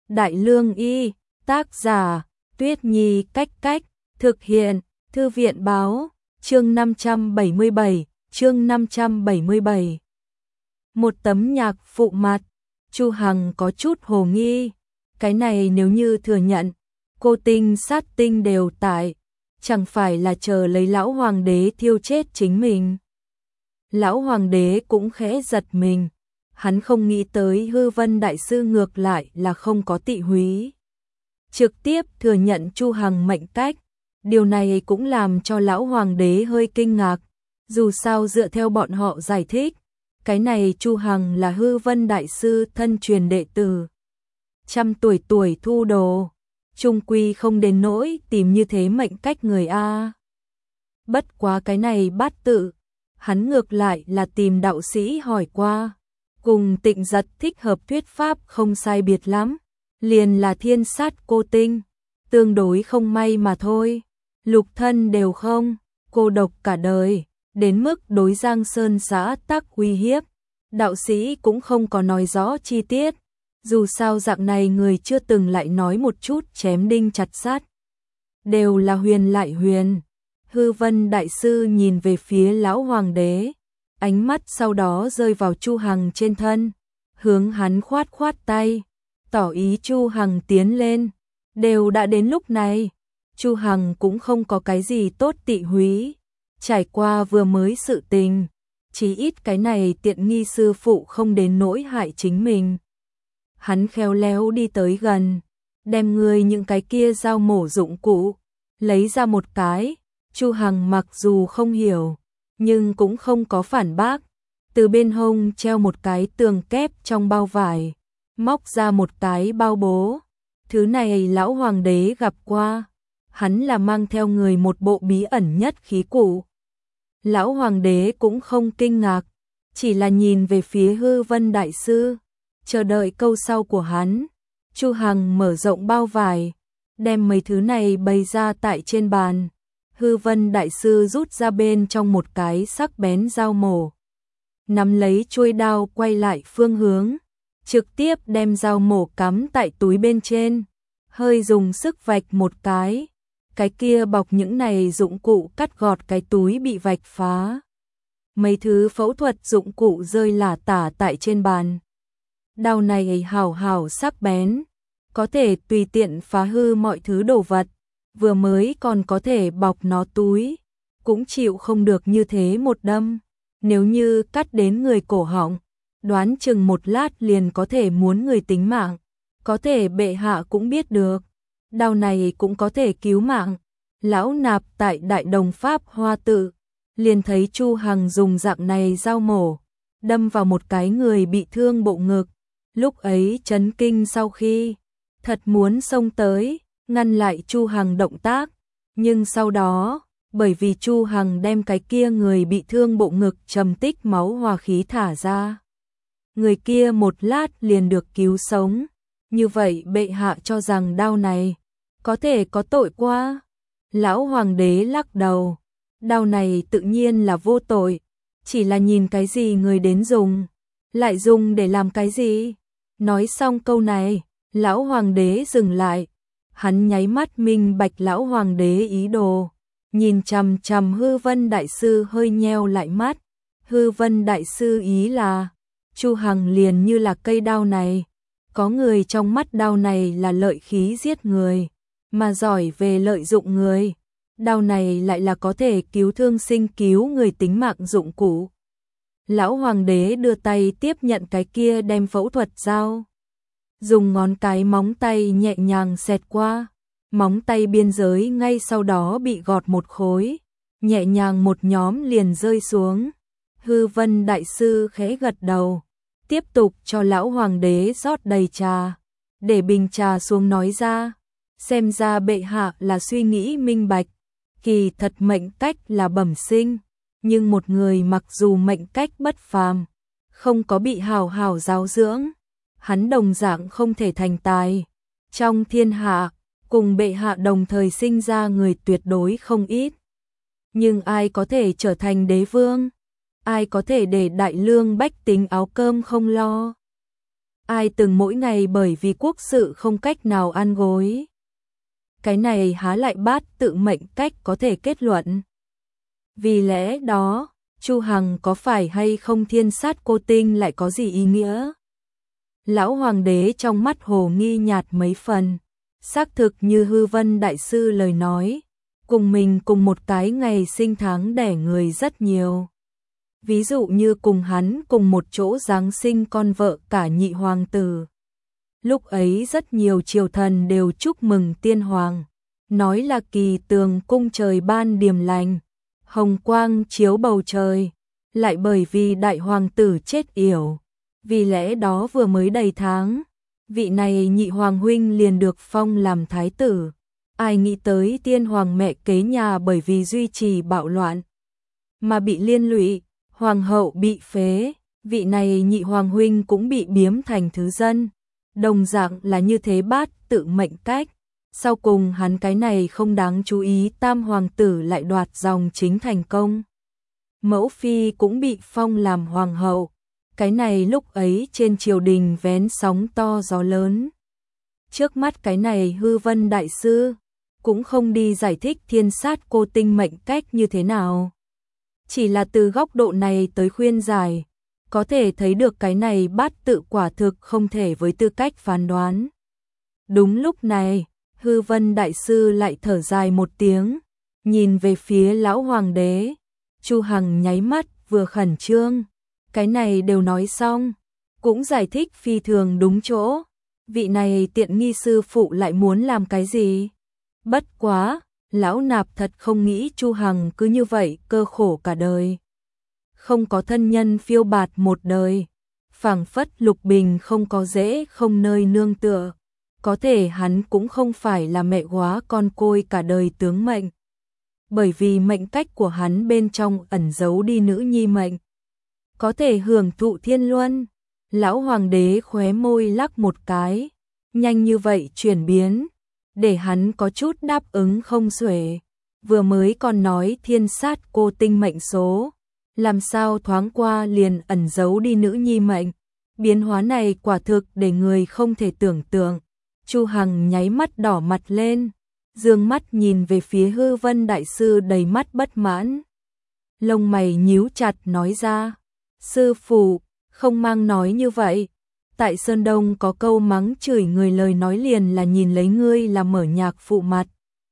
Đại Lương Y, tác giả, Tuyết Nhi Cách Cách, thực hiện, Thư viện Báo, chương 577. Một tấm nhạc phụ mặt, Chu Hằng có chút hồ nghi, cái này nếu như thừa nhận, cô tinh sát tinh đều tại, chẳng phải là chờ lấy lão hoàng đế thiêu chết chính mình. Lão hoàng đế cũng khẽ giật mình, hắn không nghĩ tới Hư Vân đại sư ngược lại là không có tị húy. Trực tiếp thừa nhận Chu Hằng mệnh cách, điều này cũng làm cho lão hoàng đế hơi kinh ngạc, dù sao dựa theo bọn họ giải thích, cái này Chu Hằng là Hư Vân đại sư thân truyền đệ tử. Trăm tuổi thu đồ, chung quy không đến nỗi tìm như thế mệnh cách người A. Bất quá cái này bát tự, hắn ngược lại là tìm đạo sĩ hỏi qua, cùng Tịnh Giật thích hợp thuyết pháp không sai biệt lắm, liền là thiên sát cô tinh, tương đối không may mà thôi, lục thân đều không, cô độc cả đời, đến mức đối Giang Sơn xã tắc uy hiếp, đạo sĩ cũng không có nói rõ chi tiết, dù sao dạng này người chưa từng lại nói một chút chém đinh chặt sắt, đều là huyền lại huyền. Hư Vân đại sư nhìn về phía lão hoàng đế, ánh mắt sau đó rơi vào Chu Hằng trên thân, hướng hắn khoát khoát tay, tỏ ý Chu Hằng tiến lên. Đều đã đến lúc này, Chu Hằng cũng không có cái gì tốt tị húy, trải qua vừa mới sự tình, chỉ ít cái này tiện nghi sư phụ không đến nỗi hại chính mình. Hắn khéo léo đi tới gần, đem người những cái kia dao mổ dụng cụ lấy ra một cái. Chu Hằng mặc dù không hiểu, nhưng cũng không có phản bác, từ bên hông treo một cái tường kép trong bao vải, móc ra một cái bao bố. Thứ này lão hoàng đế gặp qua, hắn là mang theo người một bộ bí ẩn nhất khí cụ. Lão hoàng đế cũng không kinh ngạc, chỉ là nhìn về phía Hư Vân đại sư, chờ đợi câu sau của hắn. Chu Hằng mở rộng bao vải, đem mấy thứ này bày ra tại trên bàn. Hư Vân đại sư rút ra bên trong một cái sắc bén dao mổ, nắm lấy chuôi đao quay lại phương hướng, trực tiếp đem dao mổ cắm tại túi bên trên, hơi dùng sức vạch một cái kia bọc những này dụng cụ cắt gọt cái túi bị vạch phá. Mấy thứ phẫu thuật dụng cụ rơi lả tả tại trên bàn. Đao này hảo sắc bén, có thể tùy tiện phá hư mọi thứ đồ vật. Vừa mới còn có thể bọc nó túi, cũng chịu không được như thế một đâm. Nếu như cắt đến người cổ họng, đoán chừng một lát liền có thể muốn người tính mạng. Có thể bệ hạ cũng biết được, đao này cũng có thể cứu mạng. Lão nạp tại Đại Đồng Pháp Hoa Tự, liền thấy Chu Hằng dùng dạng này dao mổ, đâm vào một cái người bị thương bộ ngực. Lúc ấy chấn kinh sau khi, thật muốn xông tới ngăn lại Chu Hằng động tác, nhưng sau đó, bởi vì Chu Hằng đem cái kia người bị thương bộ ngực trầm tích máu hòa khí thả ra, người kia một lát liền được cứu sống. Như vậy bệ hạ cho rằng đao này có thể có tội qua. Lão hoàng đế lắc đầu, đao này tự nhiên là vô tội, chỉ là nhìn cái gì người đến dùng, lại dùng để làm cái gì. Nói xong câu này, lão hoàng đế dừng lại. Hắn nháy mắt minh bạch lão hoàng đế ý đồ, nhìn chằm chằm Hư Vân đại sư hơi nheo lại mắt. Hư Vân đại sư ý là, Chu Hằng liền như là cây đao này, có người trong mắt đao này là lợi khí giết người, mà giỏi về lợi dụng người. Đao này lại là có thể cứu thương sinh cứu người tính mạng dụng cụ. Lão hoàng đế đưa tay tiếp nhận cái kia đem phẫu thuật dao, dùng ngón cái móng tay nhẹ nhàng xẹt qua, móng tay biên giới ngay sau đó bị gọt một khối, nhẹ nhàng một nhóm liền rơi xuống. Hư Vân đại sư khẽ gật đầu, tiếp tục cho lão hoàng đế rót đầy trà, để bình trà xuống nói ra, xem ra bệ hạ là suy nghĩ minh bạch, kỳ thật mệnh cách là bẩm sinh, nhưng một người mặc dù mệnh cách bất phàm, không có bị hào giáo dưỡng, hắn đồng dạng không thể thành tài. Trong thiên hạ, cùng bệ hạ đồng thời sinh ra người tuyệt đối không ít. Nhưng ai có thể trở thành đế vương? Ai có thể để đại lương bách tính áo cơm không lo? ai từng mỗi ngày bởi vì quốc sự không cách nào ăn gối. Cái này há lại bát tự mệnh cách có thể kết luận. Vì lẽ đó, Chu Hằng có phải hay không thiên sát cô tinh lại có gì ý nghĩa? Lão hoàng đế trong mắt hồ nghi nhạt mấy phần, xác thực như Hư Vân đại sư lời nói, cùng mình cùng một cái ngày sinh tháng đẻ người rất nhiều. Ví dụ như cùng hắn cùng một chỗ giáng sinh con vợ cả nhị hoàng tử. Lúc ấy rất nhiều triều thần đều chúc mừng tiên hoàng, nói là kỳ tường cung trời ban điềm lành, hồng quang chiếu bầu trời, lại bởi vì đại hoàng tử chết yểu. Vì lẽ đó vừa mới đầy tháng, vị này nhị hoàng huynh liền được phong làm thái tử. Ai nghĩ tới tiên hoàng mẹ kế nhà bởi vì duy trì bạo loạn mà bị liên lụy, hoàng hậu bị phế, vị này nhị hoàng huynh cũng bị biếm thành thứ dân. Đồng dạng là như thế bát tự mệnh cách. Sau cùng hắn cái này không đáng chú ý tam hoàng tử lại đoạt dòng chính thành công. Mẫu phi cũng bị phong làm hoàng hậu. Cái này lúc ấy trên triều đình vén sóng to gió lớn. Trước mắt cái này Hư Vân đại sư cũng không đi giải thích thiên sát cô tinh mệnh cách như thế nào. Chỉ là từ góc độ này tới khuyên giải, có thể thấy được cái này bát tự quả thực không thể với tư cách phán đoán. Đúng lúc này, Hư Vân đại sư lại thở dài một tiếng, nhìn về phía lão hoàng đế. Chu Hằng nháy mắt vừa khẩn trương, cái này đều nói xong, cũng giải thích phi thường đúng chỗ. Vị này tiện nghi sư phụ lại muốn làm cái gì? Bất quá, lão nạp thật không nghĩ Chu Hằng cứ như vậy cơ khổ cả đời. Không có thân nhân phiêu bạt một đời, phảng phất Lục Bình không có dễ không nơi nương tựa. Có thể hắn cũng không phải là mẹ góa con côi cả đời tướng mệnh. Bởi vì mệnh cách của hắn bên trong ẩn giấu đi nữ nhi mệnh. Có thể hưởng thụ thiên luân. Lão hoàng đế khóe môi lắc một cái, nhanh như vậy chuyển biến, để hắn có chút đáp ứng không xuể. Vừa mới còn nói thiên sát cô tinh mệnh số, làm sao thoáng qua liền ẩn giấu đi nữ nhi mệnh. Biến hóa này quả thực để người không thể tưởng tượng. Chu Hằng nháy mắt đỏ mặt lên, dương mắt nhìn về phía Hư Vân đại sư đầy mắt bất mãn. Lông mày nhíu chặt nói ra, sư phụ, không mang nói như vậy. Tại Sơn Đông có câu mắng chửi người lời nói liền là nhìn lấy ngươi là mở nhạc phụ mặt.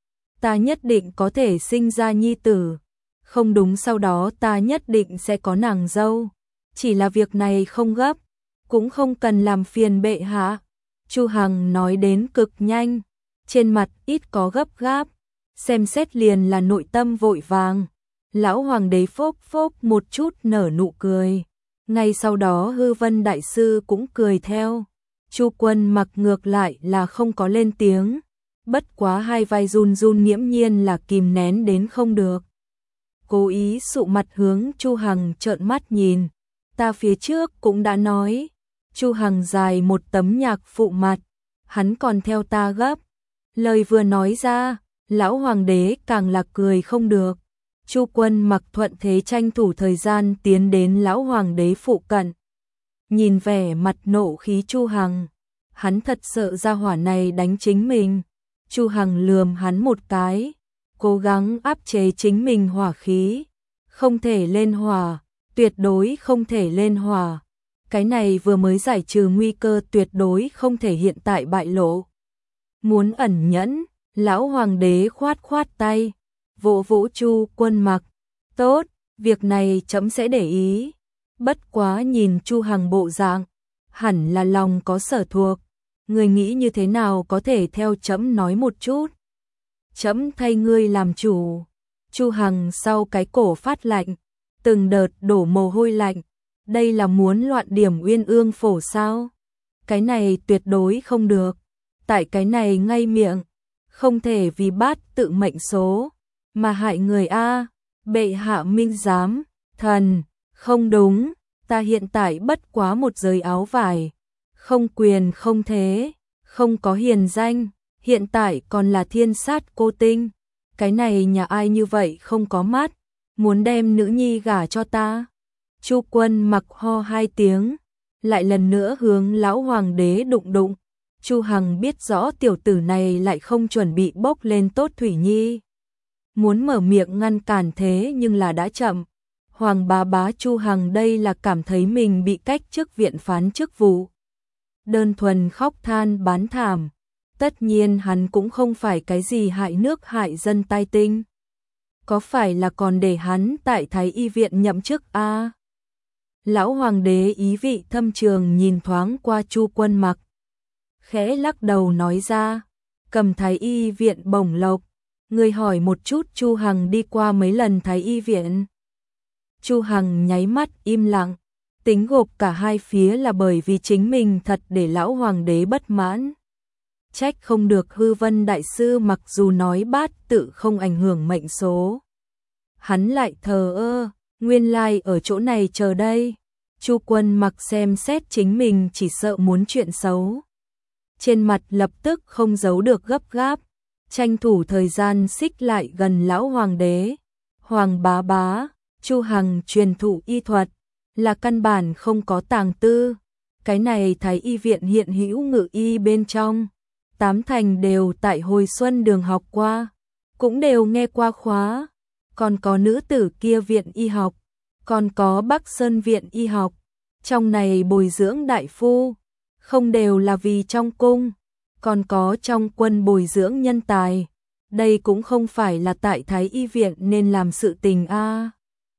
Ta nhất định có thể sinh ra nhi tử, không đúng sau đó ta nhất định sẽ có nàng dâu. Chỉ là việc này không gấp, cũng không cần làm phiền bệ hạ. Chu Hằng nói đến cực nhanh, trên mặt ít có gấp gáp, xem xét liền là nội tâm vội vàng. Lão hoàng đế phốc phốc một chút nở nụ cười. Ngay sau đó Hư Vân đại sư cũng cười theo. Chu Quân Mặc ngược lại là không có lên tiếng, bất quá hai vai run run nghiễm nhiên là kìm nén đến không được. Cố ý sụ mặt hướng Chu Hằng trợn mắt nhìn. Ta phía trước cũng đã nói. Chu Hằng dài một tấm nhạc phụ mặt, hắn còn theo ta gấp. Lời vừa nói ra, lão hoàng đế càng là cười không được. Chu Quân Mặc thuận thế tranh thủ thời gian tiến đến lão hoàng đế phụ cận. Nhìn vẻ mặt nộ khí Chu Hằng, hắn thật sợ gia hỏa này đánh chính mình. Chu Hằng lườm hắn một cái, cố gắng áp chế chính mình hỏa khí. Không thể lên hỏa, tuyệt đối không thể lên hỏa. Cái này vừa mới giải trừ nguy cơ tuyệt đối không thể hiện tại bại lộ. Muốn ẩn nhẫn, lão hoàng đế khoát khoát tay, vỗ vỗ Chu Quân Mặc. Tốt, việc này trẫm sẽ để ý. Bất quá nhìn Chu Hằng bộ dạng, hẳn là lòng có sở thuộc. Người nghĩ như thế nào có thể theo trẫm nói một chút. Trẫm thay ngươi làm chủ. Chu Hằng sau cái cổ phát lạnh, từng đợt đổ mồ hôi lạnh. Đây là muốn loạn điểm Uyên Ương Phổ sao? Cái này tuyệt đối không được. Tại cái này ngay miệng, không thể vì bát tự mệnh số mà hại người a. Bệ hạ minh giám, thần, không đúng, ta hiện tại bất quá một giới áo vải, không quyền không thế, không có hiền danh, hiện tại còn là thiên sát cô tinh. Cái này nhà ai như vậy không có mắt, muốn đem nữ nhi gả cho ta. Chu Quân Mặc ho hai tiếng, lại lần nữa hướng lão hoàng đế đụng đụng. Chu Hằng biết rõ tiểu tử này lại không chuẩn bị bốc lên tốt Thủy Nhi. Muốn mở miệng ngăn cản thế nhưng là đã chậm. Hoàng bá bá Chu Hằng đây là cảm thấy mình bị cách chức viện phán chức vụ. Đơn thuần khóc than bán thảm. Tất nhiên hắn cũng không phải cái gì hại nước hại dân tai tinh. Có phải là còn để hắn tại Thái Y viện nhậm chức a? Lão hoàng đế ý vị thâm trường nhìn thoáng qua Chu Quân Mặc, khẽ lắc đầu nói ra, cầm Thái Y viện bổng lộc, người hỏi một chút Chu Hằng đi qua mấy lần Thái Y viện. Chu Hằng nháy mắt im lặng, tính gộp cả hai phía là bởi vì chính mình thật để lão hoàng đế bất mãn. Trách không được Hư Vân đại sư mặc dù nói bát tự không ảnh hưởng mệnh số. Hắn lại thờ ơ, nguyên lai ở chỗ này chờ đây. Chu Quân Mặc xem xét chính mình chỉ sợ muốn chuyện xấu. Trên mặt lập tức không giấu được gấp gáp, tranh thủ thời gian xích lại gần lão hoàng đế. Hoàng bá bá, Chu Hằng truyền thụ y thuật, là căn bản không có tàng tư. Cái này Thái Y viện hiện hữu ngự y bên trong, 8 thành đều tại Hồi Xuân Đường học qua, cũng đều nghe qua khóa. Còn có nữ tử kia viện y học, còn có Bắc Sơn viện y học. Trong này bồi dưỡng đại phu, không đều là vì trong cung, còn có trong quân bồi dưỡng nhân tài. Đây cũng không phải là tại Thái Y viện nên làm sự tình a.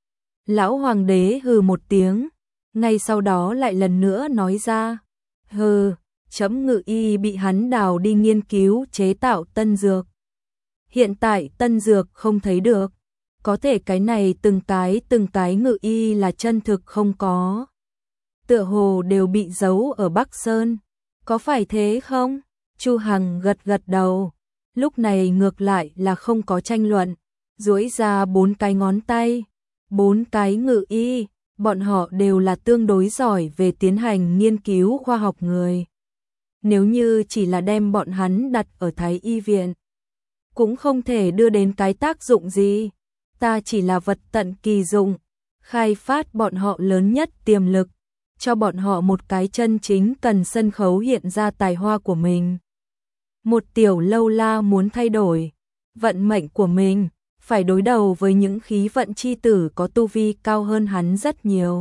Lão hoàng đế hừ một tiếng, ngay sau đó lại lần nữa nói ra, hừ, chấm ngự y bị hắn đào đi nghiên cứu chế tạo tân dược. Hiện tại tân dược không thấy được, có thể cái này từng cái ngự y là chân thực không có. Tựa hồ đều bị giấu ở Bắc Sơn, có phải thế không? Chu Hằng gật gật đầu, lúc này ngược lại là không có tranh luận, duỗi ra 4 cái ngón tay, 4 cái ngự y, bọn họ đều là tương đối giỏi về tiến hành nghiên cứu khoa học người. Nếu như chỉ là đem bọn hắn đặt ở Thái Y viện, cũng không thể đưa đến cái tác dụng gì, ta chỉ là vật tận kỳ dụng, khai phát bọn họ lớn nhất tiềm lực, cho bọn họ một cái chân chính cần sân khấu hiện ra tài hoa của mình. Một tiểu lâu la muốn thay đổi vận mệnh của mình, phải đối đầu với những khí vận chi tử có tu vi cao hơn hắn rất nhiều.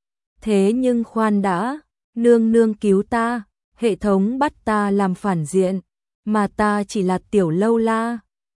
Thế nhưng khoan đã, nương nương cứu ta, hệ thống bắt ta làm phản diện, mà ta chỉ là tiểu lâu la,